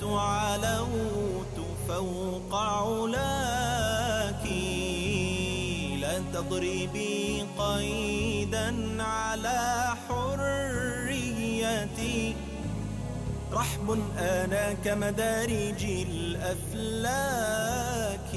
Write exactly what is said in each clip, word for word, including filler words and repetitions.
لست علوت فوق علاك، لا تضربي قيدا على حريتي، رحب أنا كمدارج الأفلاك.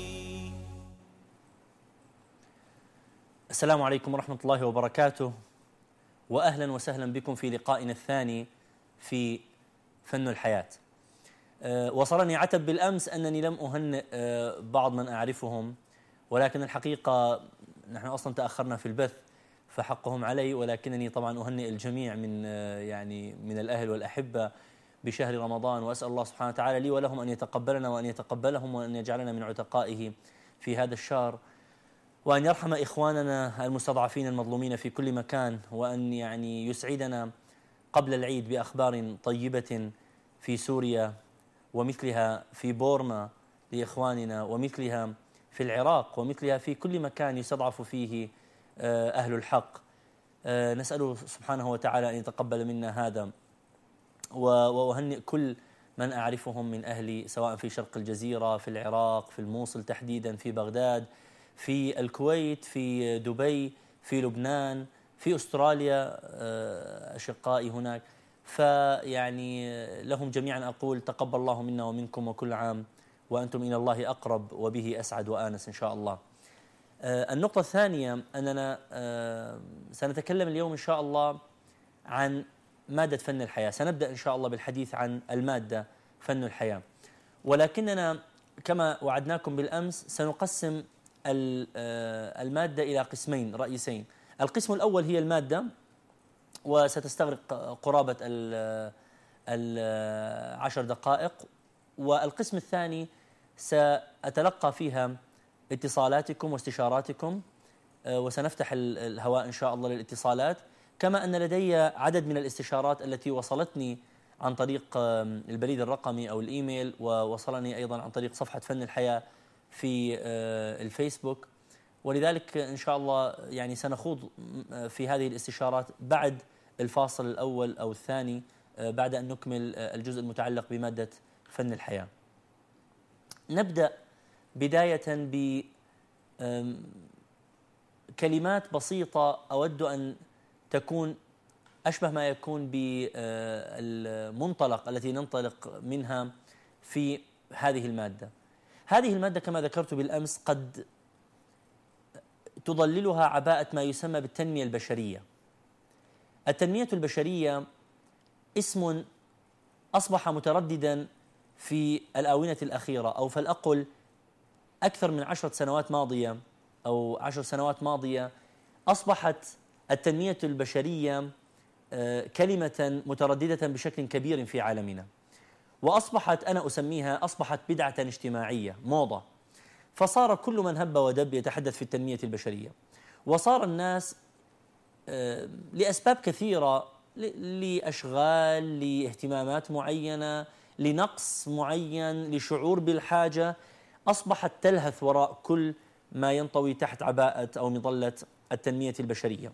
السلام عليكم ورحمة الله وبركاته، وأهلا وسهلا بكم في لقائنا الثاني في فن الحياة. أه وصلني عتب بالأمس أنني لم أهنئ أه بعض من أعرفهم، ولكن الحقيقة نحن أصلا تأخرنا في البث فحقهم علي، ولكنني طبعا أهنئ الجميع من أه يعني من الأهل والأحبة بشهر رمضان، وأسأل الله سبحانه وتعالى لي ولهم أن يتقبلنا وأن يتقبلهم وأن يجعلنا من عتقائه في هذا الشهر، وأن يرحم إخواننا المستضعفين المظلومين في كل مكان، وأن يعني يسعدنا قبل العيد بأخبار طيبة في سوريا، ومثلها في بورما لإخواننا، ومثلها في العراق، ومثلها في كل مكان يستضعف فيه أهل الحق. نسأله سبحانه وتعالى أن يتقبل منا هذا، وأهنئ كل من أعرفهم من أهلي سواء في شرق الجزيرة، في العراق، في الموصل تحديدا، في بغداد، في الكويت، في دبي، في لبنان، في أستراليا، أشقائي هناك. فيعني لهم جميعا أقول تقبل الله منا ومنكم، وكل عام وأنتم إلى الله أقرب وبه أسعد وآنس إن شاء الله. النقطة الثانية أننا سنتكلم اليوم إن شاء الله عن مادة فن الحياة. سنبدأ إن شاء الله بالحديث عن المادة فن الحياة، ولكننا كما وعدناكم بالأمس سنقسم المادة إلى قسمين رئيسين. القسم الأول هي المادة، وستستغرق قرابة العشر دقائق، والقسم الثاني سأتلقى فيها اتصالاتكم واستشاراتكم، وسنفتح الهواء إن شاء الله للاتصالات، كما أن لدي عدد من الاستشارات التي وصلتني عن طريق البريد الرقمي أو الإيميل، ووصلني أيضا عن طريق صفحة فن الحياة في الفيسبوك، ولذلك إن شاء الله يعني سنخوض في هذه الاستشارات بعد الفاصل الأول أو الثاني، بعد أن نكمل الجزء المتعلق بمادة فن الحياة. نبدأ بداية بكلمات بسيطة أود أن تكون أشبه ما يكون بالمنطلق التي ننطلق منها في هذه المادة. هذه المادة كما ذكرت بالأمس قد تضللها عباءة ما يسمى بالتنمية البشرية. التنمية البشرية اسم أصبح مترددا في الآونة الأخيرة، أو فلأقل أكثر من عشرة سنوات ماضية أو عشر سنوات ماضية أصبحت التنمية البشرية كلمة مترددة بشكل كبير في عالمنا، وأصبحت أنا أسميها أصبحت بدعة اجتماعية، موضة. فصار كل من هب ودب يتحدث في التنمية البشرية، وصار الناس لأسباب كثيرة، لأشغال، لاهتمامات معينة، لنقص معين، لشعور بالحاجة، أصبحت تلهث وراء كل ما ينطوي تحت عباءة أو مظلة التنمية البشرية.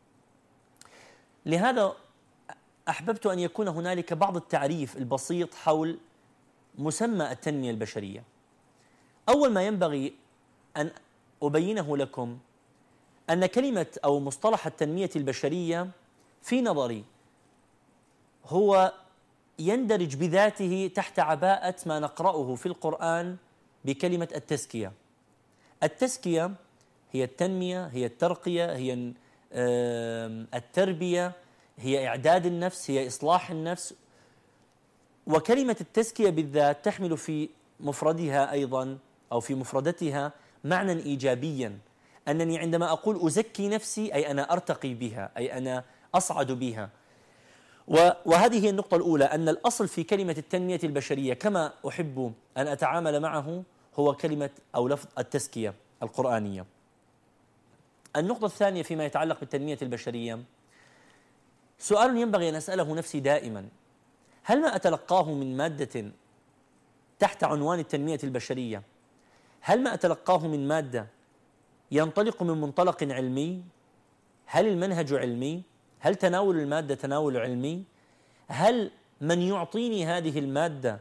لهذا أحببت أن يكون هنالك بعض التعريف البسيط حول مسمى التنمية البشرية. أول ما ينبغي أن أبينه لكم أن كلمة أو مصطلح التنمية البشرية في نظري هو يندرج بذاته تحت عباءة ما نقرأه في القرآن بكلمة التزكية. التزكية هي التنمية، هي الترقية، هي التربية، هي إعداد النفس، هي إصلاح النفس. وكلمة التزكية بالذات تحمل في مفردها أيضا أو في مفردتها معنى إيجابيا، أنني عندما أقول أزكي نفسي أي أنا أرتقي بها، أي أنا أصعد بها. وهذه هي النقطة الأولى، أن الأصل في كلمة التنمية البشرية كما أحب أن أتعامل معه هو كلمة أو لفظ التزكية القرآنية. النقطة الثانية فيما يتعلق بالتنمية البشرية، سؤال ينبغي أن أسأله نفسي دائما: هل ما أتلقاه من مادة تحت عنوان التنمية البشرية، هل ما أتلقاه من مادة ينطلق من منطلق علمي؟ هل المنهج علمي؟ هل تناول المادة تناول علمي؟ هل من يعطيني هذه المادة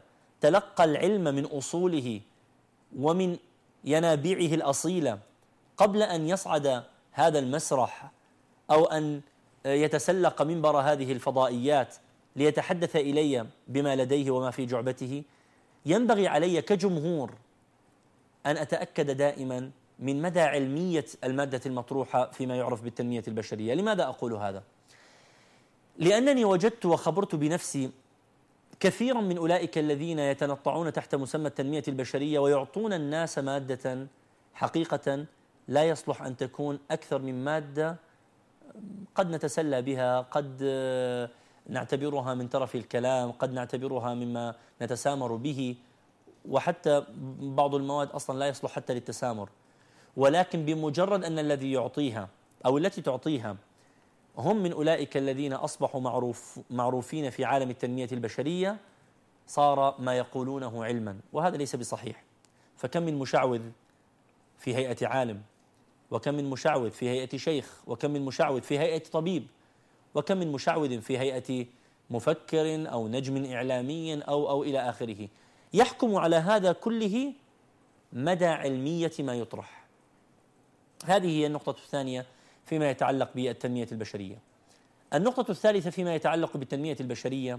تلقى العلم من أصوله ومن ينابيعه الأصيلة قبل أن يصعد هذا المسرح أو أن يتسلق منبر هذه الفضائيات ليتحدث إلي بما لديه وما في جعبته، ينبغي علي كجمهور أن أتأكد دائما من مدى علمية المادة المطروحة فيما يعرف بالتنمية البشرية. لماذا أقول هذا؟ لأنني وجدت وخبرت بنفسي كثيرا من أولئك الذين يتنطعون تحت مسمى التنمية البشرية ويعطون الناس مادة حقيقة لا يصلح أن تكون أكثر من مادة قد نتسلى بها، قد نعتبرها من طرف الكلام، قد نعتبرها مما نتسامر به، وحتى بعض المواد أصلا لا يصلح حتى للتسامر. ولكن بمجرد أن الذي يعطيها أو التي تعطيها هم من أولئك الذين أصبحوا معروف معروفين في عالم التنمية البشرية، صار ما يقولونه علما، وهذا ليس بصحيح. فكم من مشعوذ في هيئة عالم، وكم من مشعوذ في هيئة شيخ، وكم من مشعوذ في هيئة طبيب، وكم من مشعوذ في هيئة مفكر أو نجم إعلامي أو أو إلى آخره. يحكم على هذا كله مدى علمية ما يطرح. هذه هي النقطة الثانية فيما يتعلق بالتنمية البشرية. النقطة الثالثة فيما يتعلق بالتنمية البشرية،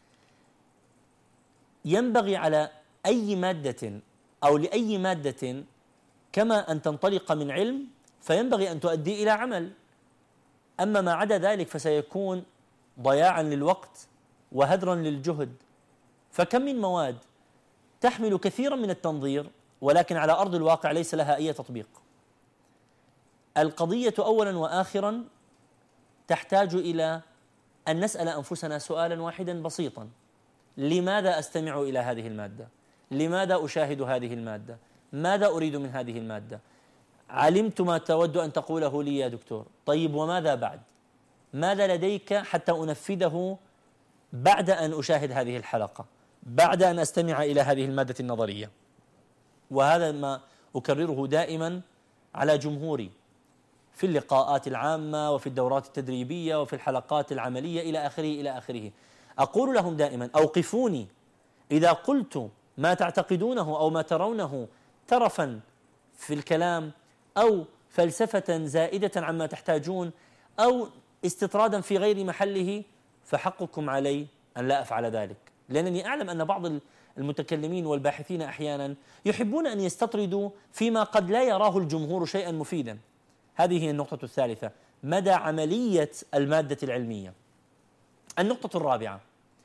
ينبغي على أي مادة أو لأي مادة كما أن تنطلق من علم فينبغي أن تؤدي إلى عمل. أما ما عدا ذلك فسيكون ضياعا للوقت وهدرا للجهد. فكم من مواد تحمل كثيرا من التنظير ولكن على أرض الواقع ليس لها أي تطبيق. القضية أولا وآخرا تحتاج إلى أن نسأل أنفسنا سؤالا واحدا بسيطا: لماذا أستمع إلى هذه المادة؟ لماذا أشاهد هذه المادة؟ ماذا أريد من هذه المادة؟ علمت ما تود أن تقوله لي يا دكتور، طيب وماذا بعد؟ ماذا لديك حتى أنفذه بعد أن أشاهد هذه الحلقة، بعد أن أستمع إلى هذه المادة النظرية؟ وهذا ما أكرره دائما على جمهوري في اللقاءات العامة وفي الدورات التدريبية وفي الحلقات العملية إلى آخره إلى آخره. أقول لهم دائما: أوقفوني إذا قلت ما تعتقدونه أو ما ترونه ترفا في الكلام أو فلسفة زائدة عما تحتاجون أو استطرادا في غير محله، فحقكم علي أن لا أفعل ذلك، لأنني أعلم أن بعض المتكلمين والباحثين أحيانا يحبون أن يستطردوا فيما قد لا يراه الجمهور شيئا مفيدا. هذه هي النقطة الثالثة: مدى عملية المادة العلمية. النقطة الرابعة: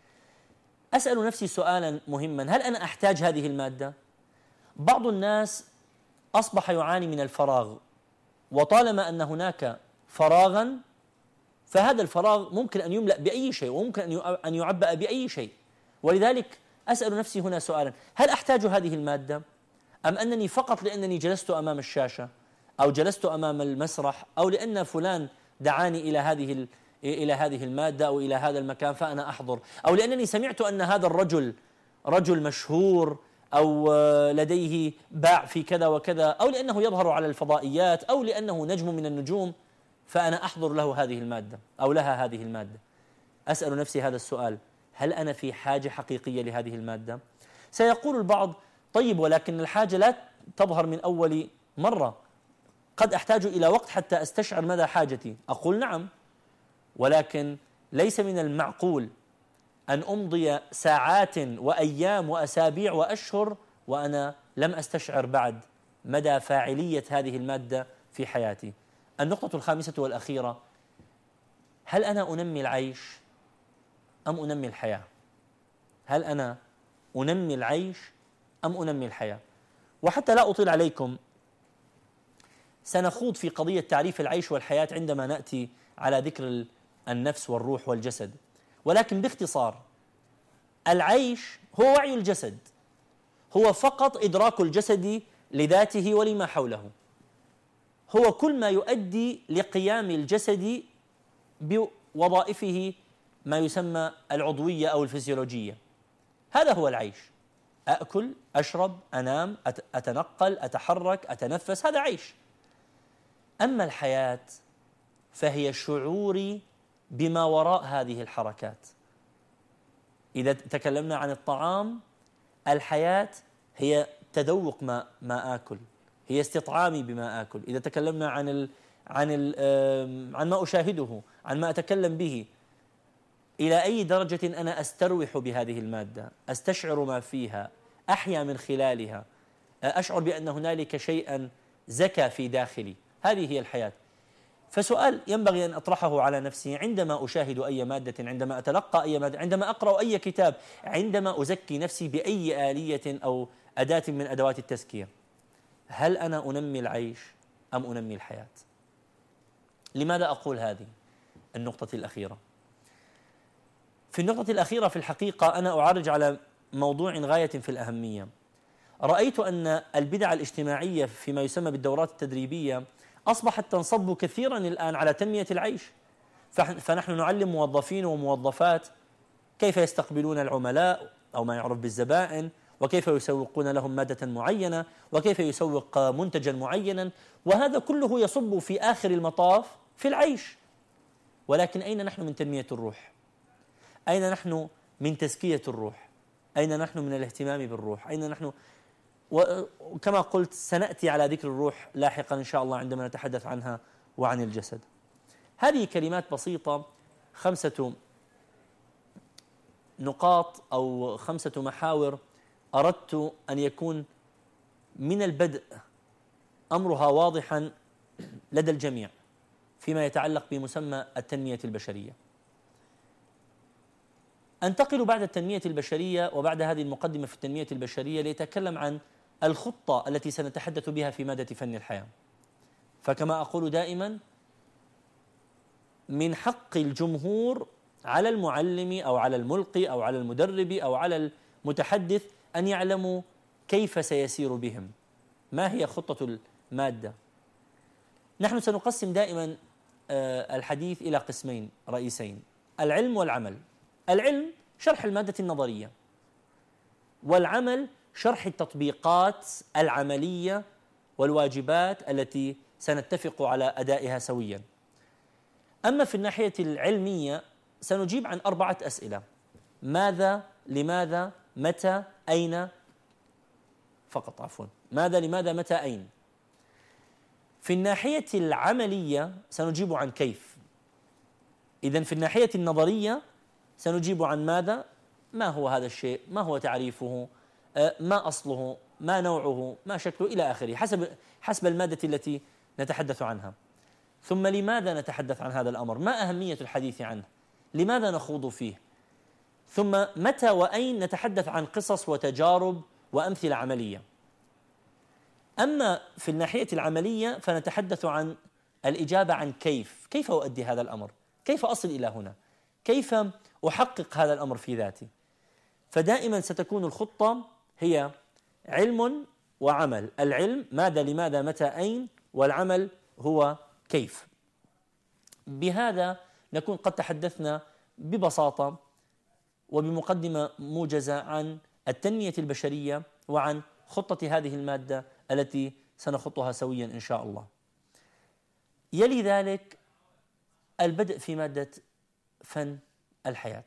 أسأل نفسي سؤالا مهما: هل أنا أحتاج هذه المادة؟ بعض الناس أصبح يعاني من الفراغ، وطالما أن هناك فراغا فهذا الفراغ ممكن أن يملأ بأي شيء وممكن أن يعبأ بأي شيء. ولذلك أسأل نفسي هنا سؤالا: هل أحتاج هذه المادة؟ أم أنني فقط لأنني جلست أمام الشاشة أو جلست أمام المسرح أو لأن فلان دعاني إلى هذه إلى هذه المادة أو إلى هذا المكان فأنا أحضر، أو لأنني سمعت أن هذا الرجل رجل مشهور أو لديه باع في كذا وكذا، أو لأنه يظهر على الفضائيات، أو لأنه نجم من النجوم فأنا أحضر له هذه المادة أو لها هذه المادة؟ أسأل نفسي هذا السؤال: هل أنا في حاجة حقيقية لهذه المادة؟ سيقول البعض: طيب ولكن الحاجة لا تظهر من أول مرة، قد أحتاج إلى وقت حتى أستشعر مدى حاجتي. أقول نعم، ولكن ليس من المعقول أن أمضي ساعات وأيام وأسابيع وأشهر وأنا لم أستشعر بعد مدى فاعلية هذه المادة في حياتي. النقطة الخامسة والأخيرة: هل أنا أنمي العيش أم أنمي الحياة؟ هل أنا أنمي العيش أم أنمي الحياة؟ وحتى لا أطيل عليكم سنخوض في قضية تعريف العيش والحياة عندما نأتي على ذكر النفس والروح والجسد، ولكن باختصار: العيش هو وعي الجسد، هو فقط إدراك الجسد لذاته ولما حوله، هو كل ما يؤدي لقيام الجسد بوظائفه ما يسمى العضوية أو الفسيولوجية. هذا هو العيش: أأكل، أشرب، أنام، أتنقل، أتحرك، أتنفس، هذا عيش. أما الحياة فهي شعوري بما وراء هذه الحركات. إذا تكلمنا عن الطعام، الحياة هي تذوق ما ما آكل، هي استطعامي بما آكل. إذا تكلمنا عن ال عن ال عن ما أشاهده، عن ما أتكلم به، إلى أي درجة أنا أستروح بهذه المادة، أستشعر ما فيها، أحيا من خلالها، أشعر بأن هنالك شيئا زكى في داخلي. هذه هي الحياة. فسؤال ينبغي أن أطرحه على نفسي عندما أشاهد أي مادة، عندما أتلقى أي مادة، عندما أقرأ أي كتاب، عندما أزكي نفسي بأي آلية أو أداة من أدوات التزكية، هل أنا أنمي العيش أم أنمي الحياة؟ لماذا أقول هذه النقطة الأخيرة؟ في النقطة الأخيرة في الحقيقة أنا أعرج على موضوع غاية في الأهمية. رأيت أن البدع الاجتماعية فيما يسمى بالدورات التدريبية أصبحت تنصب كثيرا الآن على تنمية العيش. فنحن نعلم موظفين وموظفات كيف يستقبلون العملاء أو ما يعرف بالزبائن، وكيف يسوقون لهم مادة معينة، وكيف يسوق منتجا معينا، وهذا كله يصب في آخر المطاف في العيش. ولكن أين نحن من تنمية الروح؟ أين نحن من تزكية الروح؟ أين نحن من الاهتمام بالروح؟ أين نحن؟ وكما قلت سنأتي على ذكر الروح لاحقا إن شاء الله عندما نتحدث عنها وعن الجسد. هذه كلمات بسيطة، خمسة نقاط أو خمسة محاور أردت أن يكون من البدء أمرها واضحا لدى الجميع فيما يتعلق بمسمى التنمية البشرية. أنتقل بعد التنمية البشرية وبعد هذه المقدمة في التنمية البشرية ليتكلم عن الخطة التي سنتحدث بها في مادة فن الحياة. فكما أقول دائما، من حق الجمهور على المعلم أو على الملقي أو على المدرب أو على المتحدث أن يعلموا كيف سيسير بهم، ما هي خطة المادة. نحن سنقسم دائما الحديث إلى قسمين رئيسين: العلم والعمل. العلم شرح المادة النظرية، والعمل شرح التطبيقات العملية والواجبات التي سنتفق على أدائها سويا. أما في الناحية العلمية سنجيب عن أربعة أسئلة: ماذا، لماذا، متى، أين، فقط عفوا ماذا، لماذا، متى، أين. في الناحية العملية سنجيب عن كيف. إذن في الناحية النظرية سنجيب عن ماذا، ما هو هذا الشيء، ما هو تعريفه، ما أصله، ما نوعه، ما شكله، إلى آخره، حسب حسب المادة التي نتحدث عنها. ثم لماذا نتحدث عن هذا الأمر، ما أهمية الحديث عنه، لماذا نخوض فيه. ثم متى وأين نتحدث عن قصص وتجارب وأمثلة عملية. أما في الناحية العملية فنتحدث عن الإجابة عن كيف، كيف أؤدي هذا الأمر، كيف أصل إلى هنا، كيف أحقق هذا الأمر في ذاتي. فدائما ستكون الخطة هي علم وعمل. العلم ماذا، لماذا، متى، أين، والعمل هو كيف. بهذا نكون قد تحدثنا ببساطة وبمقدمة موجزة عن التنمية البشرية وعن خطة هذه المادة التي سنخطها سويا إن شاء الله. يلي ذلك البدء في مادة فن الحياة.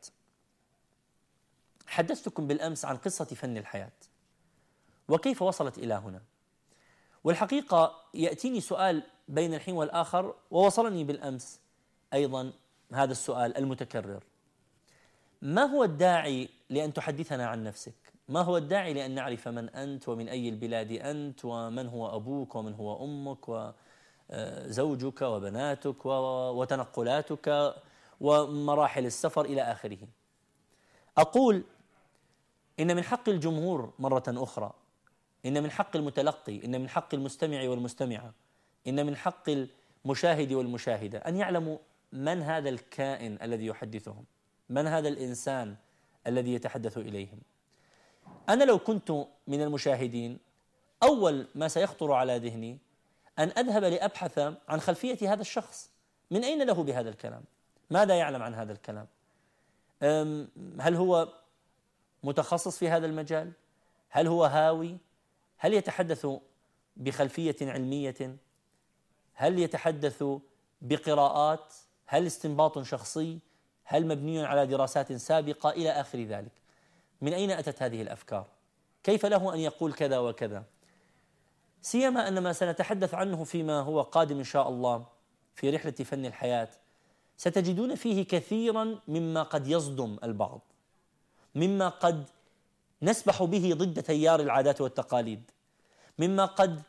حدثتكم بالأمس عن قصة فن الحياة وكيف وصلت إلى هنا، والحقيقة يأتيني سؤال بين الحين والآخر، ووصلني بالأمس أيضا هذا السؤال المتكرر: ما هو الداعي لأن تحدثنا عن نفسك؟ ما هو الداعي لأن نعرف من أنت ومن أي البلاد أنت ومن هو أبوك ومن هو أمك وزوجك وبناتك وتنقلاتك ومراحل السفر إلى آخره؟ أقول إن من حق الجمهور مرة أخرى، إن من حق المتلقي، إن من حق المستمع والمستمعة، إن من حق المشاهد والمشاهدة أن يعلموا من هذا الكائن الذي يحدثهم، من هذا الإنسان الذي يتحدث إليهم. أنا لو كنت من المشاهدين أول ما سيخطر على ذهني أن أذهب لأبحث عن خلفية هذا الشخص، من أين له بهذا الكلام، ماذا يعلم عن هذا الكلام، هل هو متخصص في هذا المجال، هل هو هاوي، هل يتحدث بخلفية علمية، هل يتحدث بقراءات، هل استنباط شخصي، هل مبني على دراسات سابقة، إلى آخر ذلك. من أين أتت هذه الأفكار؟ كيف له أن يقول كذا وكذا؟ سيما أن ما سنتحدث عنه فيما هو قادم إن شاء الله في رحلة فن الحياة ستجدون فيه كثيرا مما قد يصدم البعض، مما قد نسبح به ضد تيار العادات والتقاليد، مما قد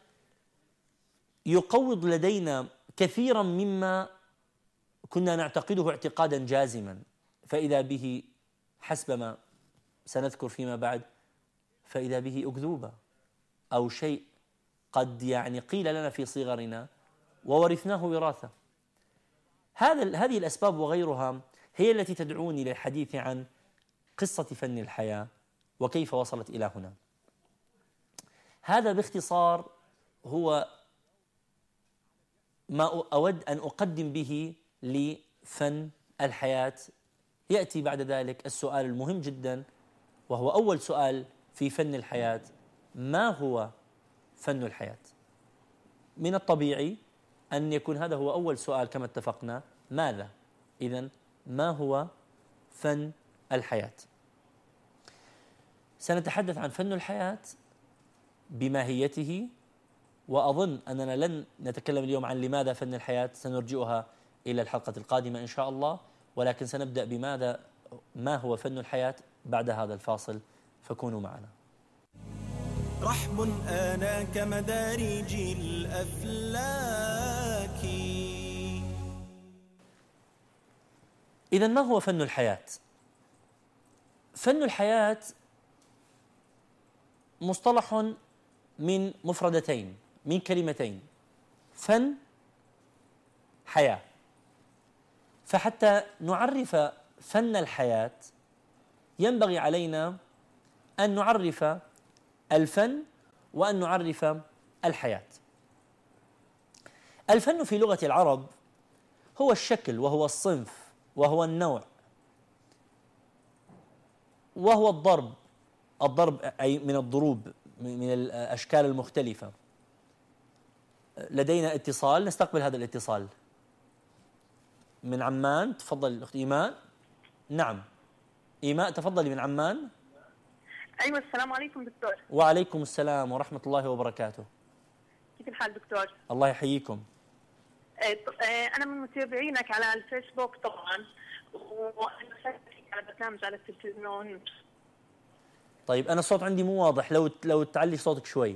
يقوض لدينا كثيرا مما كنا نعتقده اعتقادا جازما، فإذا به حسب ما سنذكر فيما بعد فإذا به أكذوبة أو شيء قد يعني قيل لنا في صغرنا وورثناه وراثة. هذا هذه الأسباب وغيرها هي التي تدعوني للحديث عن قصة فن الحياة وكيف وصلت إلى هنا. هذا باختصار هو ما أود أن أقدم به لفن الحياة. يأتي بعد ذلك السؤال المهم جدا وهو أول سؤال في فن الحياة: ما هو فن الحياة؟ من الطبيعي أن يكون هذا هو أول سؤال كما اتفقنا. ماذا؟ إذن ما هو فن الحياة؟ سنتحدث عن فن الحياة بماهيته، وأظن أننا لن نتكلم اليوم عن لماذا فن الحياة، سنرجئها إلى الحلقة القادمة إن شاء الله، ولكن سنبدأ بماذا ما هو فن الحياة بعد هذا الفاصل، فكونوا معنا. رحب آنا كمدارج الأفلاك. إذن ما هو فن الحياة؟ فن الحياة مصطلح من مفردتين، من كلمتين: فن، حياة. فحتى نعرف فن الحياة ينبغي علينا أن نعرف الفن وأن نعرف الحياة. الفن في لغة العرب هو الشكل وهو الصنف وهو النوع وهو الضرب، الضرب أي من الضروب، من الأشكال المختلفة. لدينا اتصال، نستقبل هذا الاتصال من عمان. تفضل الأخت إيمان. نعم إيماء، تفضلي من عمان. أيوة، السلام عليكم دكتور. وعليكم السلام ورحمة الله وبركاته. كيف الحال دكتور؟ الله يحييكم. أنا من متابعينك على الفيسبوك طبعا، وأنا سألتك على برنامج على التلفزيون. طيب أنا الصوت عندي مو واضح، لو لو تعلي صوتك شوي.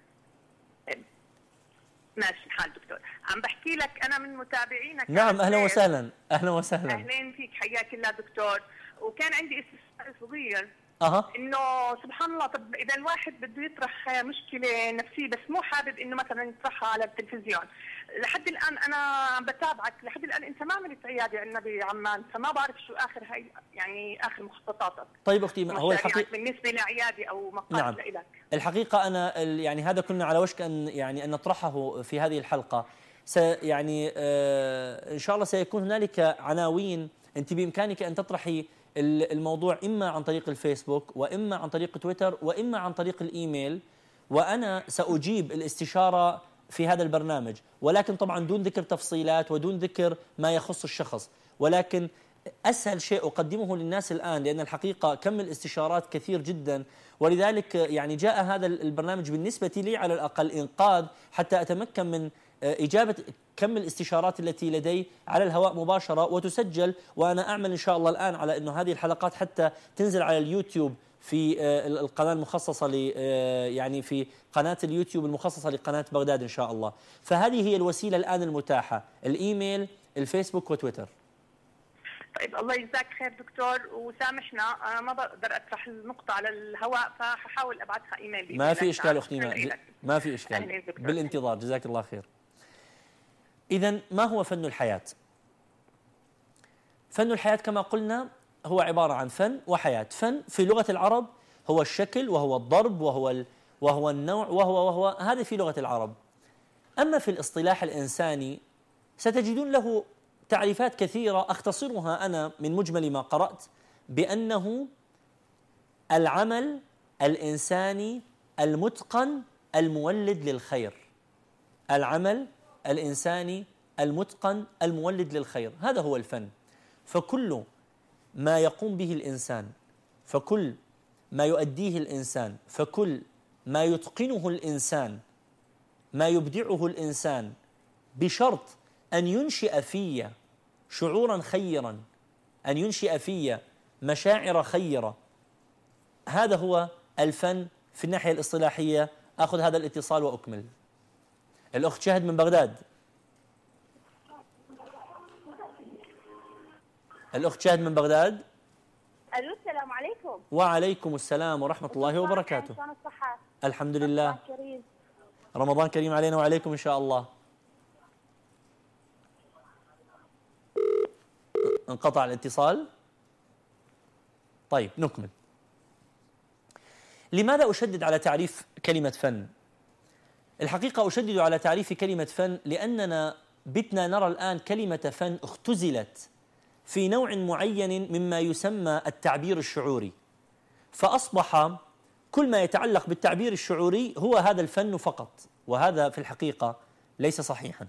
ماشي الحال دكتور. عم بحكي لك أنا من متابعينك. نعم أهلا وسهلا. أهلا وسهلا. أهلين فيك، حياك الله دكتور. وكان عندي استفسار صغير. أها. إنه سبحان الله، طب إذا الواحد بده يطرح مشكلة نفسية بس مو حابب إنه مثلا يطرحها على التلفزيون، لحد الآن أنا عم بتابعك، لحد الآن أنت ما عملت عيادة عندنا بعمان، فما بعرف شو آخر هاي يعني آخر مخططاتك. طيب أختي، هو الحقيقة بالنسبة لعيادة أو مقال. نعم. لإلك. الحقيقة أنا يعني هذا كنا على وشك أن يعني أن نطرحه في هذه الحلقة. س يعني آه إن شاء الله سيكون هنالك عناوين أنت بإمكانك أن تطرحي الموضوع إما عن طريق الفيسبوك وإما عن طريق تويتر وإما عن طريق الإيميل، وأنا سأجيب الاستشارة في هذا البرنامج، ولكن طبعا دون ذكر تفصيلات ودون ذكر ما يخص الشخص. ولكن أسهل شيء أقدمه للناس الآن، لأن الحقيقة كم الاستشارات كثير جدا، ولذلك يعني جاء هذا البرنامج بالنسبة لي على الأقل إنقاذ حتى أتمكن من إجابة كم الاستشارات التي لدي على الهواء مباشرة وتسجل. وأنا أعمل إن شاء الله الآن على أنه هذه الحلقات حتى تنزل على اليوتيوب في القناة المخصصة ل يعني في قناة اليوتيوب المخصصة لقناة بغداد إن شاء الله. فهذه هي الوسيلة الآن المتاحة: الإيميل، الفيسبوك، وتويتر. طيب الله يجزاك خير دكتور، وسامحنا أنا ما بقدر أطرح النقطة على الهواء، فححاول أبعثها إيميل. ما في إشكال أختي، ما, ما في إشكال، بالانتظار. جزاك الله خير. إذن ما هو فن الحياة؟ فن الحياة كما قلنا هو عبارة عن فن وحياة. فن في لغة العرب هو الشكل وهو الضرب وهو وهو النوع وهو وهو هذا في لغة العرب. أما في الاصطلاح الإنساني ستجدون له تعريفات كثيرة، أختصرها أنا من مجمل ما قرأت بأنه العمل الإنساني المتقن المولد للخير. العمل الإنساني المتقن المولد للخير، هذا هو الفن. فكل ما يقوم به الإنسان، فكل ما يؤديه الإنسان، فكل ما يتقنه الإنسان، ما يبدعه الإنسان، بشرط أن ينشئ في شعورا خيرا، أن ينشئ في مشاعر خيرة، هذا هو الفن في الناحية الاصطلاحية. أخذ هذا الاتصال وأكمل. الأخت شهد من بغداد. الأخت شهد من بغداد. الو السلام عليكم. وعليكم السلام ورحمة الله وبركاته. شلون الصحة؟ الحمد لله. رمضان كريم. رمضان كريم علينا وعليكم إن شاء الله. انقطع الاتصال. طيب نكمل. لماذا أشدد على تعريف كلمة فن؟ الحقيقة أشدد على تعريف كلمة فن لأننا بتنا نرى الآن كلمة فن اختزلت في نوع معين مما يسمى التعبير الشعوري، فأصبح كل ما يتعلق بالتعبير الشعوري هو هذا الفن فقط، وهذا في الحقيقة ليس صحيحا.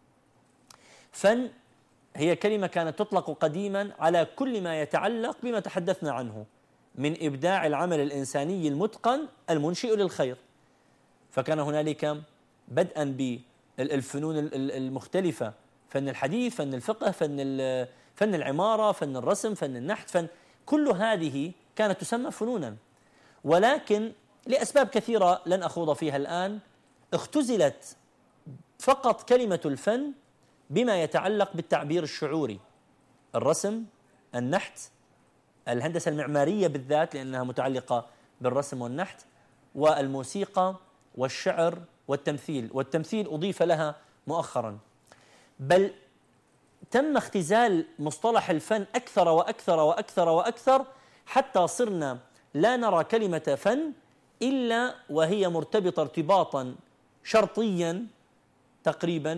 فن هي كلمة كانت تطلق قديما على كل ما يتعلق بما تحدثنا عنه من إبداع العمل الإنساني المتقن المنشئ للخير، فكان هنالك بدءا بالفنون المختلفة، فن الحديث، فن الفقه، فن فن العمارة، فن الرسم، فن النحت، فن كل هذه كانت تسمى فنونا، ولكن لأسباب كثيرة لن أخوض فيها الآن اختزلت فقط كلمة الفن بما يتعلق بالتعبير الشعوري، الرسم، النحت، الهندسة المعمارية بالذات لأنها متعلقة بالرسم والنحت، والموسيقى والشعر والتمثيل، والتمثيل أضيف لها مؤخرا، بل تم اختزال مصطلح الفن أكثر وأكثر وأكثر وأكثر حتى صرنا لا نرى كلمة فن إلا وهي مرتبطة ارتباطا شرطيا تقريبا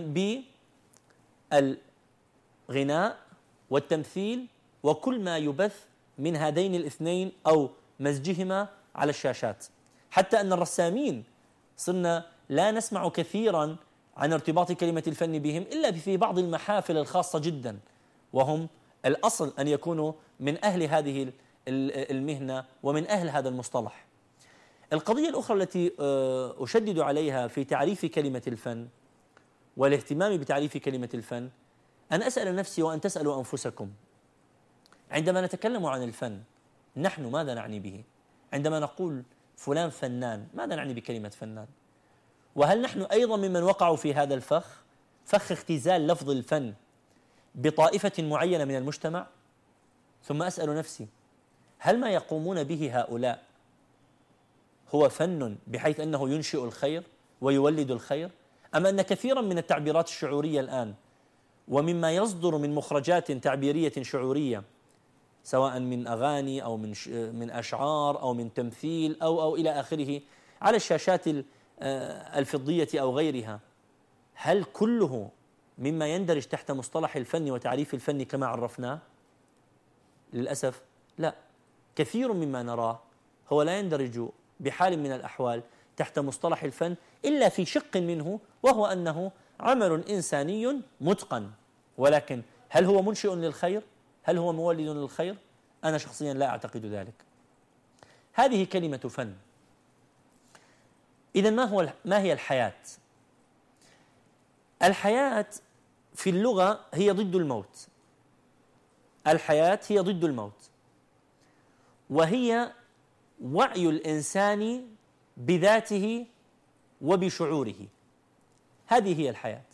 بالغناء والتمثيل وكل ما يبث من هذين الاثنين أو مزجهما على الشاشات، حتى أن الرسامين صرنا لا نسمع كثيرا عن ارتباط كلمة الفن بهم إلا في بعض المحافل الخاصة جدا، وهم الأصل أن يكونوا من أهل هذه المهنة ومن أهل هذا المصطلح. القضية الأخرى التي أشدد عليها في تعريف كلمة الفن والاهتمام بتعريف كلمة الفن أن أسأل نفسي وأن تسألوا أنفسكم، عندما نتكلم عن الفن نحن ماذا نعني به؟ عندما نقول فلان فنان ماذا نعني بكلمة فنان؟ وهل نحن أيضا ممن وقعوا في هذا الفخ، فخ اختزال لفظ الفن بطائفة معينة من المجتمع؟ ثم أسأل نفسي هل ما يقومون به هؤلاء هو فن بحيث أنه ينشئ الخير ويولد الخير، أم أن كثيرا من التعبيرات الشعورية الآن ومما يصدر من مخرجات تعبيرية شعورية سواء من أغاني أو من من أشعار أو من تمثيل أو أو إلى آخره على الشاشات الفضية أو غيرها، هل كله مما يندرج تحت مصطلح الفن وتعريف الفن كما عرفناه؟ للأسف لا، كثير مما نراه هو لا يندرج بحال من الأحوال تحت مصطلح الفن إلا في شق منه، وهو أنه عمل إنساني متقن، ولكن هل هو منشئ للخير؟ هل هو مولد للخير؟ أنا شخصيا لا أعتقد ذلك. هذه كلمة فن. إذن ما هو ما هي الحياة؟ الحياة في اللغة هي ضد الموت. الحياة هي ضد الموت، وهي وعي الإنسان بذاته وبشعوره، هذه هي الحياة.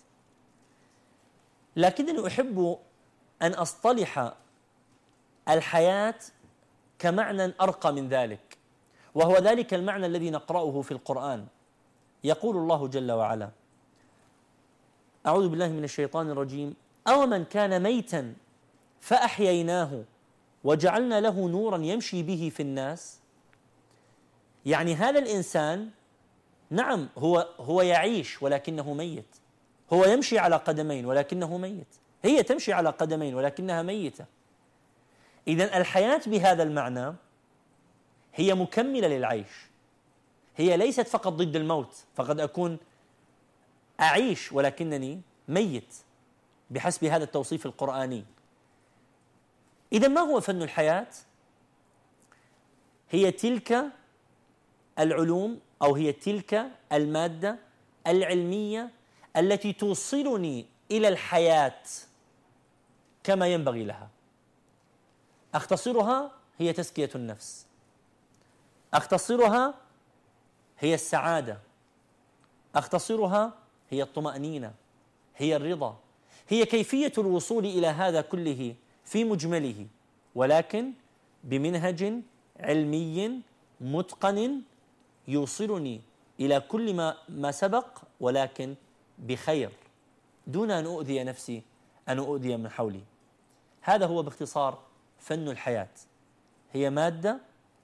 لكنني أحب أن أصطلح الحياة كمعنى أرقى من ذلك، وهو ذلك المعنى الذي نقرأه في القرآن. يقول الله جل وعلا: أعوذ بالله من الشيطان الرجيم: أومن كان ميتا فأحييناه وجعلنا له نورا يمشي به في الناس. يعني هذا الإنسان نعم هو هو يعيش ولكنه ميت، هو يمشي على قدمين ولكنه ميت، هي تمشي على قدمين ولكنها ميتة. إذن الحياة بهذا المعنى هي مكملة للعيش، هي ليست فقط ضد الموت، فقد أكون أعيش ولكنني ميت بحسب هذا التوصيف القرآني. إذن ما هو فن الحياة؟ هي تلك العلوم أو هي تلك المادة العلمية التي توصلني إلى الحياة كما ينبغي لها. أختصرها هي تزكية النفس، أختصرها هي السعادة، أختصرها هي الطمأنينة، هي الرضا، هي كيفية الوصول إلى هذا كله في مجمله، ولكن بمنهج علمي متقن يوصلني إلى كل ما ما سبق، ولكن بخير، دون أن أؤذي نفسي، أن أؤذي من حولي. هذا هو باختصار فن الحياة. هي مادة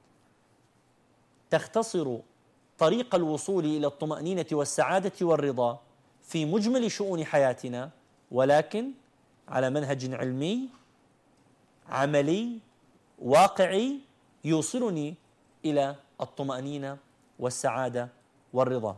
تختصر طريق الوصول إلى الطمأنينة والسعادة والرضا في مجمل شؤون حياتنا، ولكن على منهج علمي عملي واقعي يوصلني إلى الطمأنينة والسعادة والرضا.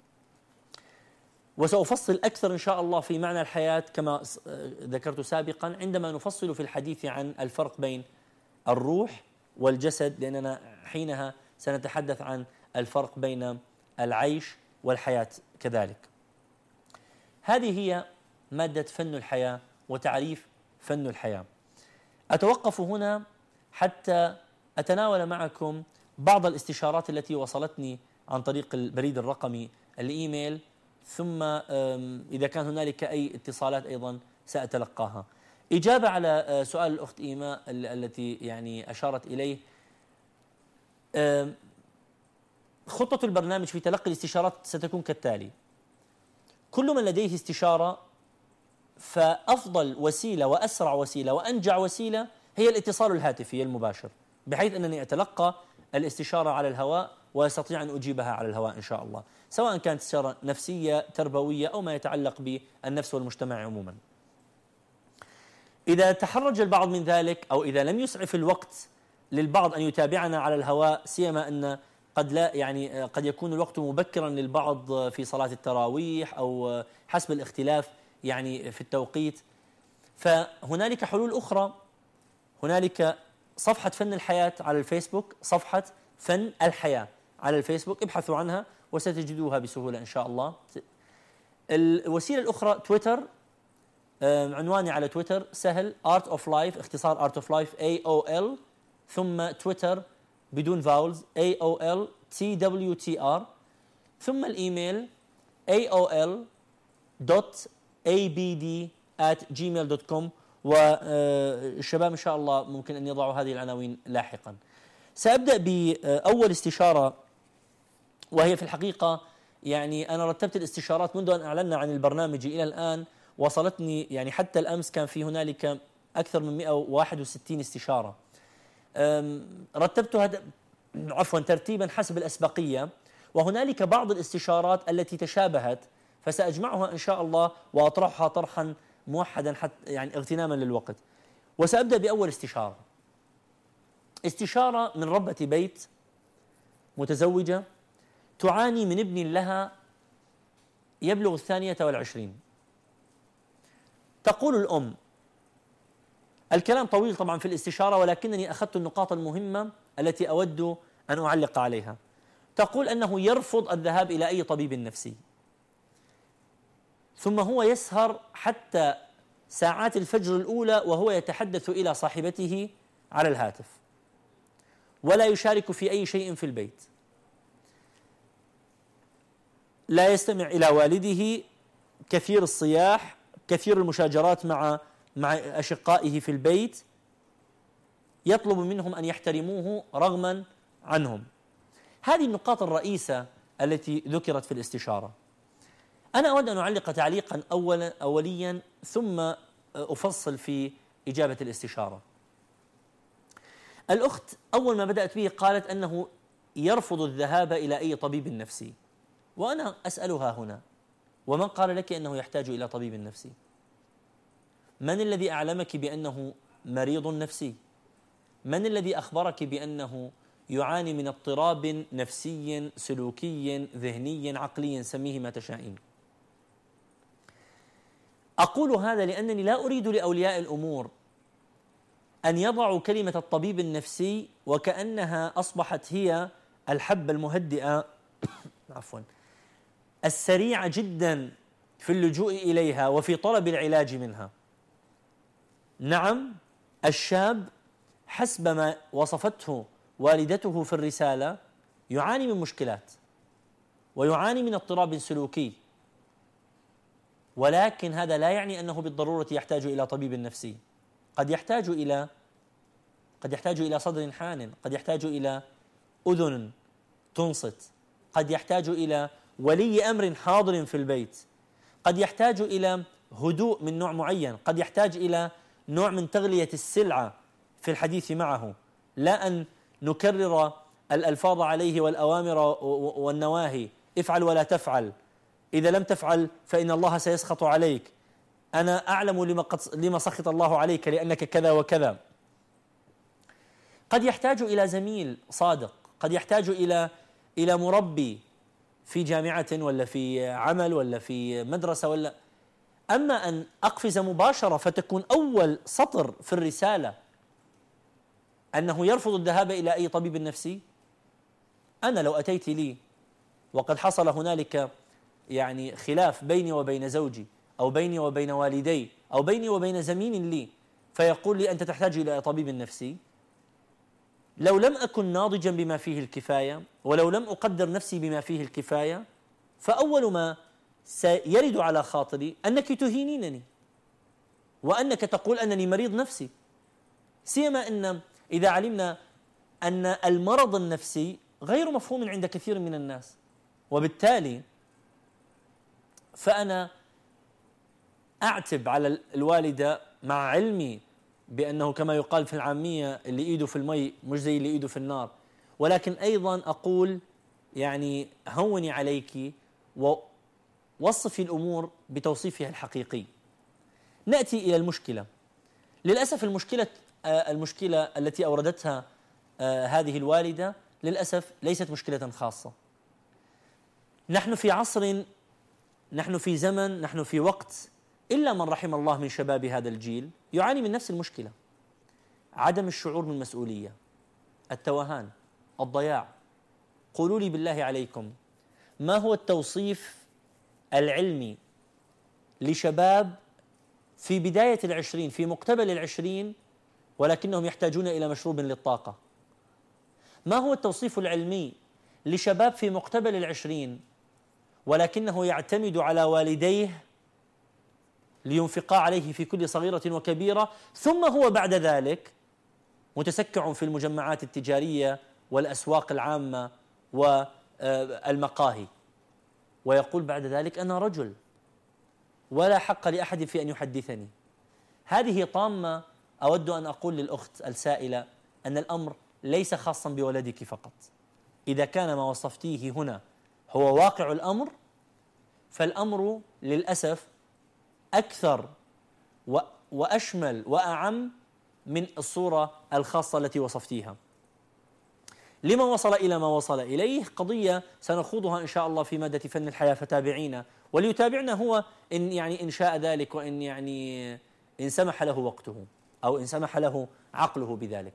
وسأفصل أكثر إن شاء الله في معنى الحياة كما ذكرت سابقا عندما نفصل في الحديث عن الفرق بين الروح والجسد، لأننا حينها سنتحدث عن الفرق بين العيش والحياة كذلك. هذه هي مادة فن الحياة وتعريف فن الحياة. أتوقف هنا حتى أتناول معكم بعض الاستشارات التي وصلتني عن طريق البريد الرقمي الإيميل، ثم إذا كان هنالك أي اتصالات أيضا سأتلقاها. إجابة على سؤال الأخت إيماء التي يعني أشارت إليه، خطة البرنامج في تلقي الاستشارات ستكون كالتالي: كل من لديه استشارة فأفضل وسيلة وأسرع وسيلة وأنجع وسيلة هي الاتصال الهاتفي المباشر، بحيث أنني أتلقى الاستشارة على الهواء وأستطيع أن أجيبها على الهواء إن شاء الله، سواء كانت استشارة نفسية تربوية أو ما يتعلق بالنفس والمجتمع عموما. إذا تحرج البعض من ذلك أو إذا لم يسعف الوقت للبعض أن يتابعنا على الهواء، سيما أن قد لا يعني قد يكون الوقت مبكرا للبعض في صلاة التراويح أو حسب الاختلاف يعني في التوقيت، فهنالك حلول أخرى. هنالك صفحة فن الحياة على الفيسبوك، صفحة فن الحياة على الفيسبوك، ابحثوا عنها وستجدوها بسهولة إن شاء الله. الوسيلة الأخرى تويتر، عنواني على تويتر سهل، Art of Life، اختصار Art of Life A O L، ثم تويتر بدون فاولز A O L T W T R، ثم الإيميل A O L dot A B D at gmail dot com، والشباب إن شاء الله ممكن أن يضعوا هذه العناوين لاحقا. سأبدأ بأول استشارة، وهي في الحقيقة يعني أنا رتبت الاستشارات منذ أن أعلنا عن البرنامج إلى الآن، وصلتني يعني حتى الأمس كان في هنالك أكثر من مئة وواحد وستين استشارة. رتبتها عفوا ترتيبا حسب الأسبقية، وهنالك بعض الاستشارات التي تشابهت فسأجمعها إن شاء الله وأطرحها طرحا موحدا حتى يعني اغتناما للوقت. وسأبدأ بأول استشارة، استشارة من ربة بيت متزوجة تعاني من ابن لها يبلغ الثانية والعشرين. تقول الأم، الكلام طويل طبعا في الاستشارة ولكنني أخذت النقاط المهمة التي أود أن أعلق عليها. تقول أنه يرفض الذهاب إلى أي طبيب نفسي، ثم هو يسهر حتى ساعات الفجر الأولى وهو يتحدث إلى صاحبته على الهاتف، ولا يشارك في أي شيء في البيت، لا يستمع إلى والده، كثير الصياح، كثير المشاجرات مع مع أشقائه في البيت، يطلب منهم أن يحترموه رغما عنهم. هذه النقاط الرئيسة التي ذكرت في الاستشارة. أنا أود أن أعلق تعليقا أولا أوليا ثم أفصل في إجابة الاستشارة. الأخت أول ما بدأت به قالت أنه يرفض الذهاب إلى أي طبيب نفسي، وأنا أسألها هنا، ومن قال لك أنه يحتاج إلى طبيب نفسي؟ من الذي أعلمك بأنه مريض نفسي؟ من الذي أخبرك بأنه يعاني من اضطراب نفسي سلوكي ذهني عقلي، سميه ما تشائين؟ أقول هذا لأنني لا أريد لأولياء الأمور أن يضعوا كلمة الطبيب النفسي وكأنها أصبحت هي الحبة المهدئة عفوا السريعة جدا في اللجوء إليها وفي طلب العلاج منها. نعم، الشاب حسب ما وصفته والدته في الرسالة يعاني من مشكلات ويعاني من اضطراب سلوكي، ولكن هذا لا يعني أنه بالضرورة يحتاج إلى طبيب نفسي. قد يحتاج إلى قد يحتاج إلى صدر حان، قد يحتاج إلى أذن تنصت، قد يحتاج إلى ولي أمر حاضر في البيت، قد يحتاج إلى هدوء من نوع معين، قد يحتاج إلى نوع من تغلية السلعة في الحديث معه، لا أن نكرر الألفاظ عليه والأوامر والنواهي، افعل ولا تفعل، إذا لم تفعل فإن الله سيسخط عليك، أنا أعلم لما, قد لما سخط الله عليك لأنك كذا وكذا. قد يحتاج إلى زميل صادق، قد يحتاج إلى إلى مربي في جامعة ولا في عمل ولا في مدرسة ولا. أما أن أقفز مباشرة فتكون أول سطر في الرسالة أنه يرفض الذهاب إلى أي طبيب نفسي، أنا لو أتيت لي وقد حصل هنالك يعني خلاف بيني وبين زوجي أو بيني وبين والدي أو بيني وبين زميل لي فيقول لي أنت تحتاج إلى طبيب نفسي، لو لم أكن ناضجا بما فيه الكفاية ولو لم أقدر نفسي بما فيه الكفاية، فأول ما سيرد على خاطري أنك تهينينني وأنك تقول أنني مريض نفسي، سيما أن إذا علمنا أن المرض النفسي غير مفهوم عند كثير من الناس، وبالتالي فأنا أعتب على الوالدة مع علمي بأنه كما يقال في العامية اللي إيده في المي مش زي اللي إيده في النار، ولكن أيضا أقول يعني هوني عليك ووصفي الأمور بتوصيفها الحقيقي. نأتي إلى المشكلة. للأسف المشكلة المشكلة التي أوردتها هذه الوالدة للأسف ليست مشكلة خاصة. نحن في عصر، نحن في زمن، نحن في وقت إلا من رحم الله من شباب هذا الجيل يعاني من نفس المشكلة، عدم الشعور بالمسؤولية، التوهان، الضياع. قولوا لي بالله عليكم، ما هو التوصيف العلمي لشباب في بداية العشرين، في مقتبل العشرين، ولكنهم يحتاجون إلى مشروب للطاقة؟ ما هو التوصيف العلمي لشباب في مقتبل العشرين ولكنه يعتمد على والديه لينفقا عليه في كل صغيرة وكبيرة، ثم هو بعد ذلك متسكع في المجمعات التجارية والأسواق العامة والمقاهي، ويقول بعد ذلك أنا رجل ولا حق لأحد في أن يحدثني. هذه طامة. أود أن أقول للأخت السائلة أن الأمر ليس خاصا بولدك فقط. إذا كان ما وصفتيه هنا هو واقع الأمر، فالأمر للأسف أكثر وأشمل وأعم من الصورة الخاصة التي وصفتيها. لما وصل إلى ما وصل إليه قضية سنخوضها إن شاء الله في مادة فن الحياة، فتابعينا وليتابعنا هو إن يعني إن شاء ذلك، وإن يعني إن سمح له وقته أو إن سمح له عقله بذلك.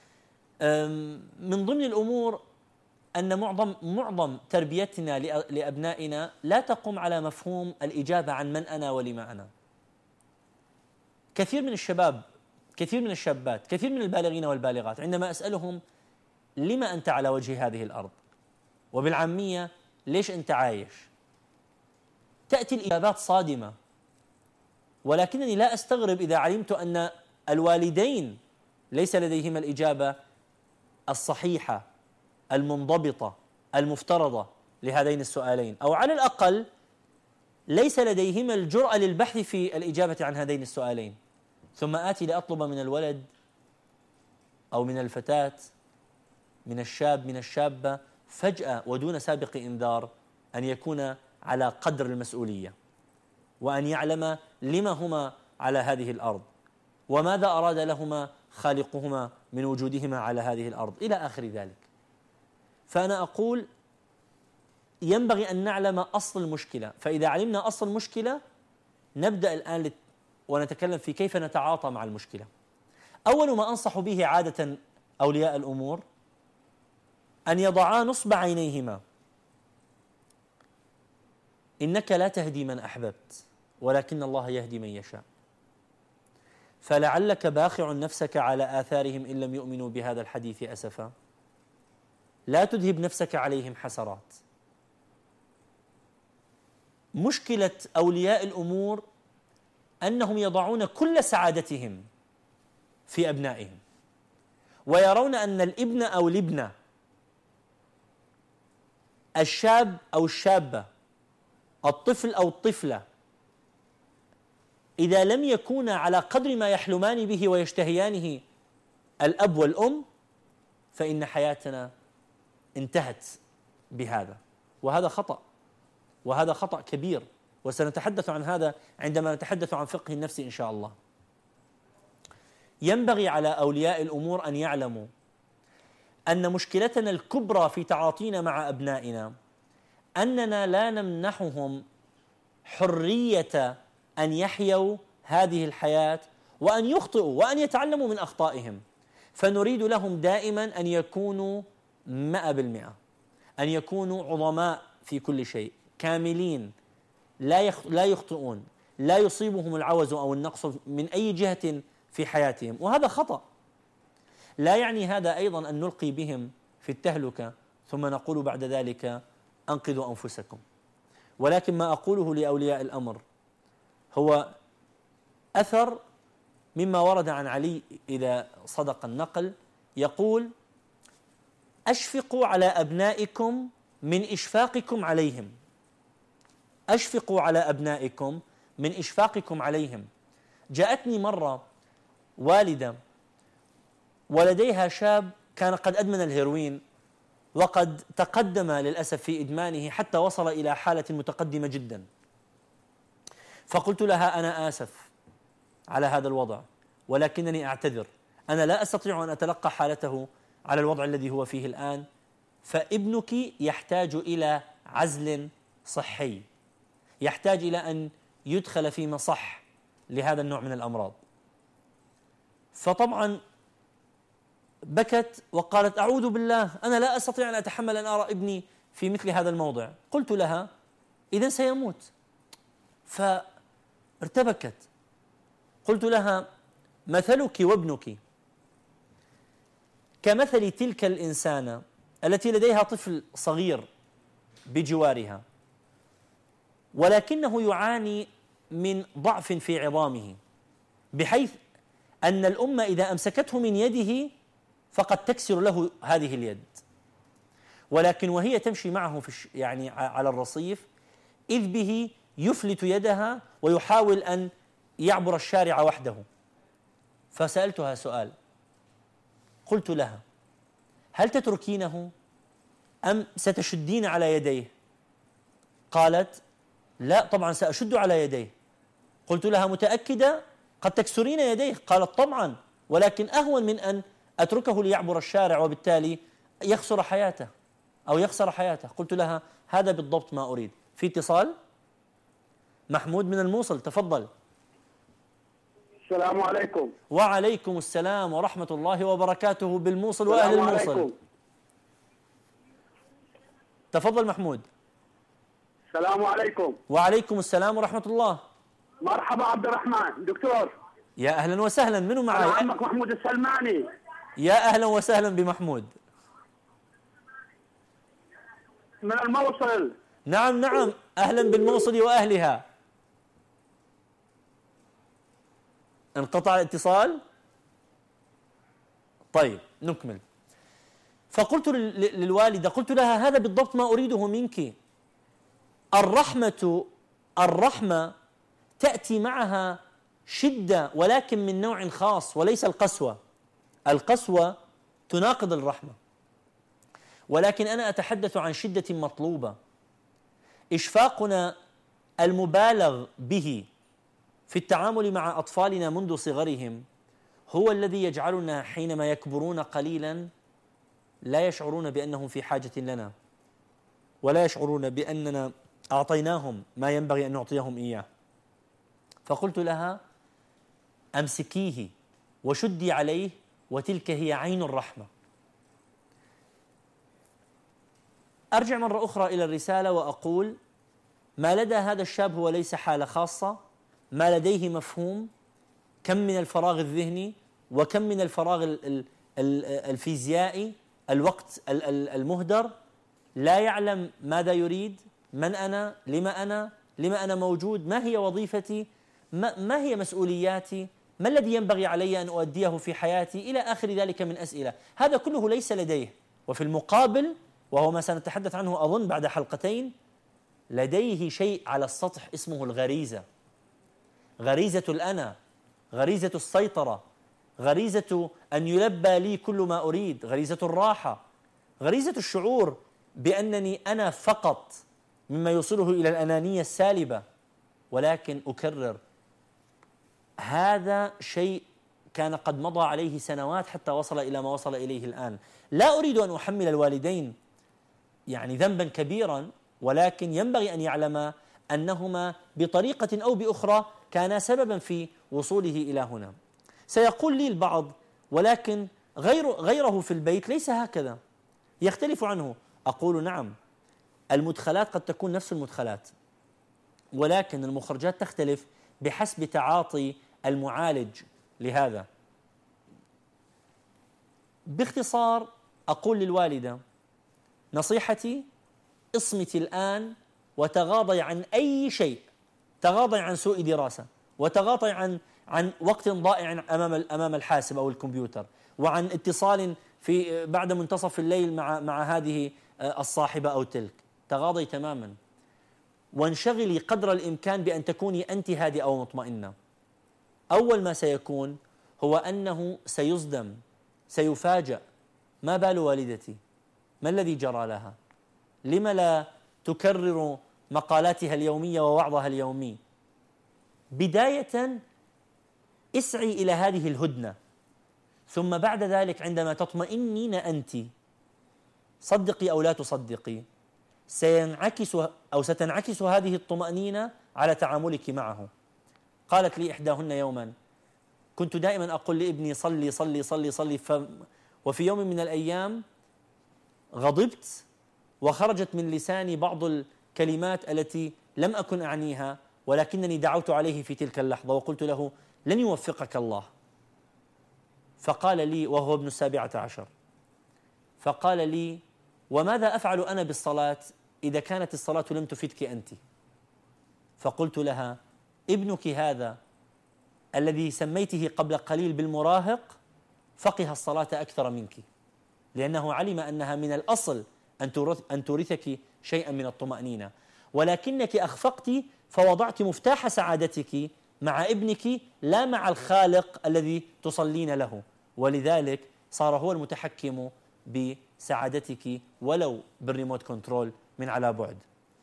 من ضمن الأمور أن معظم معظم تربيتنا لأبنائنا لا تقوم على مفهوم الإجابة عن من أنا ولما أنا. كثير من الشباب، كثير من الشابات، كثير من البالغين والبالغات عندما أسألهم لما أنت على وجه هذه الأرض، وبالعامية ليش أنت عايش، تأتي الإجابات صادمة، ولكنني لا أستغرب إذا علمت أن الوالدين ليس لديهما الإجابة الصحيحة المنضبطة المفترضة لهذين السؤالين، أو على الأقل ليس لديهما الجرأة للبحث في الإجابة عن هذين السؤالين. ثم آتي لأطلب من الولد أو من الفتاة، من الشاب، من الشابة، فجأة ودون سابق إنذار أن يكون على قدر المسؤولية، وأن يعلم لما هما على هذه الأرض، وماذا أراد لهما خالقهما من وجودهما على هذه الأرض، إلى آخر ذلك. فأنا أقول ينبغي أن نعلم أصل المشكلة، فإذا علمنا أصل المشكلة نبدأ الآن ونتكلم في كيف نتعاطى مع المشكلة. أول ما أنصح به عادة أولياء الأمور أن يضعا نصب عينيهما. إنك لا تهدي من أحببت ولكن الله يهدي من يشاء، فلعلك باخع نفسك على آثارهم إن لم يؤمنوا بهذا الحديث أسفا. لا تذهب نفسك عليهم حسرات. مشكلة أولياء الأمور أنهم يضعون كل سعادتهم في أبنائهم، ويرون أن الابن أو الابنة، الشاب أو الشابة، الطفل أو الطفلة، إذا لم يكونا على قدر ما يحلمان به ويشتهيانه الأب والأم فإن حياتنا انتهت بهذا. وهذا خطأ، وهذا خطأ كبير، وسنتحدث عن هذا عندما نتحدث عن فقه النفس إن شاء الله. ينبغي على أولياء الأمور أن يعلموا أن مشكلتنا الكبرى في تعاطينا مع أبنائنا أننا لا نمنحهم حرية أن يحيوا هذه الحياة وأن يخطئوا وأن يتعلموا من أخطائهم، فنريد لهم دائما أن يكونوا مئة بالمئة، أن يكونوا عظماء في كل شيء، كاملين، لا لا يخطئون، لا يصيبهم العوز أو النقص من أي جهة في حياتهم، وهذا خطأ. لا يعني هذا أيضا أن نلقي بهم في التهلكة ثم نقول بعد ذلك أنقذوا أنفسكم، ولكن ما أقوله لأولياء الأمر هو أثر مما ورد عن علي إذا صدق النقل، يقول: أشفقوا على أبنائكم من إشفاقكم عليهم. أشفقوا على أبنائكم من إشفاقكم عليهم. جاءتني مرة والدة ولديها شاب كان قد أدمن الهيروين وقد تقدم للأسف في إدمانه حتى وصل إلى حالة متقدمة جدا، فقلت لها: أنا آسف على هذا الوضع ولكنني أعتذر، أنا لا أستطيع أن أتلقى حالته على الوضع الذي هو فيه الآن، فابنك يحتاج إلى عزل صحي، يحتاج إلى أن يدخل في مصح لهذا النوع من الأمراض. فطبعا بكت وقالت: أعوذ بالله، أنا لا أستطيع أن أتحمل أن أرى ابني في مثل هذا الموضع. قلت لها: إذن سيموت. فارتبكت. قلت لها: مثلك وابنك كمثل تلك الإنسانة التي لديها طفل صغير بجوارها ولكنه يعاني من ضعف في عظامه، بحيث أن الأم إذا أمسكته من يده فقد تكسر له هذه اليد، ولكن وهي تمشي معه في يعني على الرصيف إذ به يفلت يدها ويحاول أن يعبر الشارع وحده. فسألتها سؤال، قلت لها: هل تتركينه أم ستشدين على يديه؟ قالت: لا طبعا سأشد على يديه. قلت لها: متأكدة؟ قد تكسرين يديه. قالت: طبعا، ولكن أهون من أن أتركه ليعبر الشارع وبالتالي يخسر حياته أو يخسر حياته. قلت لها: هذا بالضبط ما أريد. في اتصال. محمود من الموصل، تفضل. السلام عليكم. وعليكم السلام ورحمة الله وبركاته بالموصل وأهل الموصل. عليكم. تفضل محمود. السلام عليكم. وعليكم السلام ورحمة الله. مرحبا عبد الرحمن دكتور. يا أهلا وسهلا، منو معي؟ أنا عمك محمود السلماني. يا أهلا وسهلا بمحمود. من الموصل. نعم نعم، أهلا بالموصل وأهلها. انقطع الاتصال؟ طيب نكمل. فقلت للوالدة، قلت لها: هذا بالضبط ما أريده منك. الرحمة الرحمة تأتي معها شدة ولكن من نوع خاص وليس القسوة. القسوة تناقض الرحمة، ولكن أنا أتحدث عن شدة مطلوبة. إشفاقنا المبالغ به في التعامل مع أطفالنا منذ صغرهم هو الذي يجعلنا حينما يكبرون قليلا لا يشعرون بأنهم في حاجة لنا، ولا يشعرون بأننا أعطيناهم ما ينبغي أن نعطيهم إياه. فقلت لها: أمسكيه وشدي عليه وتلك هي عين الرحمة. أرجع مرة أخرى إلى الرسالة وأقول: ما لدى هذا الشاب هو ليس حالة خاصة، ما لديه مفهوم. كم من الفراغ الذهني وكم من الفراغ الفيزيائي، الوقت المهدر، لا يعلم ماذا يريد، من أنا، لما أنا، لما أنا موجود، ما هي وظيفتي، ما, ما هي مسؤولياتي، ما الذي ينبغي علي أن أؤديه في حياتي، إلى آخر ذلك من أسئلة. هذا كله ليس لديه. وفي المقابل، وهو ما سنتحدث عنه أظن بعد حلقتين، لديه شيء على السطح اسمه الغريزة، غريزة الأنا، غريزة السيطرة، غريزة أن يلبى لي كل ما أريد، غريزة الراحة، غريزة الشعور بأنني أنا فقط، مما يوصله إلى الأنانية السالبة. ولكن أكرر، هذا شيء كان قد مضى عليه سنوات حتى وصل إلى ما وصل إليه الآن. لا أريد أن أحمل الوالدين يعني ذنبا كبيرا، ولكن ينبغي أن يعلم أنهما بطريقة أو بأخرى كانا سببا في وصوله إلى هنا. سيقول لي البعض: ولكن غير غيره في البيت ليس هكذا، يختلف عنه. أقول: نعم، المدخلات قد تكون نفس المدخلات، ولكن المخرجات تختلف بحسب تعاطي المعالج لهذا. باختصار أقول للوالدة: نصيحتي، اصمتي الآن وتغاضي عن أي شيء، تغاضي عن سوء دراسة، وتغاضي عن عن وقت ضائع أمام أمام الحاسب أو الكمبيوتر، وعن اتصال في بعد منتصف الليل مع مع هذه الصاحبة أو تلك. تغاضي تماما، وانشغلي قدر الإمكان بأن تكوني أنت هادئة أو مطمئنة. أول ما سيكون هو أنه سيصدم، سيفاجأ: ما بال والدتي؟ ما الذي جرى لها؟ لما لا تكرر مقالاتها اليومية ووعظها اليومي؟ بداية اسعي إلى هذه الهدنة، ثم بعد ذلك عندما تطمئنين أنت، صدقي أو لا تصدقي، سينعكس أو ستنعكس هذه الطمأنينة على تعاملك معه. قالت لي إحداهن يوما: كنت دائما أقول لابني: صلي صلي صلي صلي، ف... وفي يوم من الأيام غضبت وخرجت من لساني بعض الكلمات التي لم أكن أعنيها، ولكنني دعوت عليه في تلك اللحظة وقلت له: لن يوفقك الله. فقال لي، وهو ابن السابعة عشر، فقال لي: وماذا أفعل أنا بالصلاة إذا كانت الصلاة لم تفدك أنت؟ فقلت لها: ابنك هذا الذي سميته قبل قليل بالمراهق فقه الصلاة أكثر منك، لأنه علم أنها من الأصل أن تورثك شيئا من الطمأنينة، ولكنك أخفقت فوضعت مفتاح سعادتك مع ابنك لا مع الخالق الذي تصلين له، ولذلك صار هو المتحكم بسعادتك ولو بالريموت كنترول من على بعد.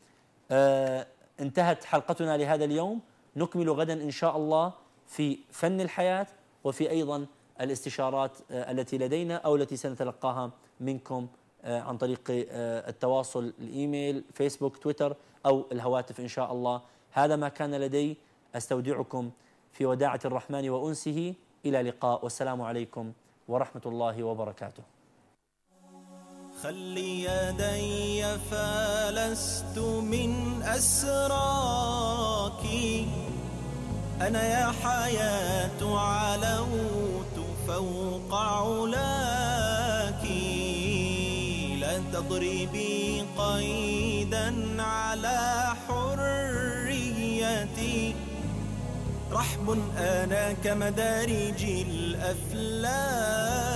آه انتهت حلقتنا لهذا اليوم، نكمل غدا إن شاء الله في فن الحياة، وفي أيضا الاستشارات آه التي لدينا أو التي سنتلقاها منكم آه عن طريق آه التواصل، الإيميل، فيسبوك، تويتر أو الهواتف إن شاء الله. هذا ما كان لدي، أستودعكم في وداعة الرحمن وأنسه، إلى لقاء، والسلام عليكم ورحمة الله وبركاته. خلي يدي فلست من أسراك، أنا يا حياة علوت فوق علاك، لا تضربي قيدا على حريتي، رحب أنا كمدارج الأفلاك.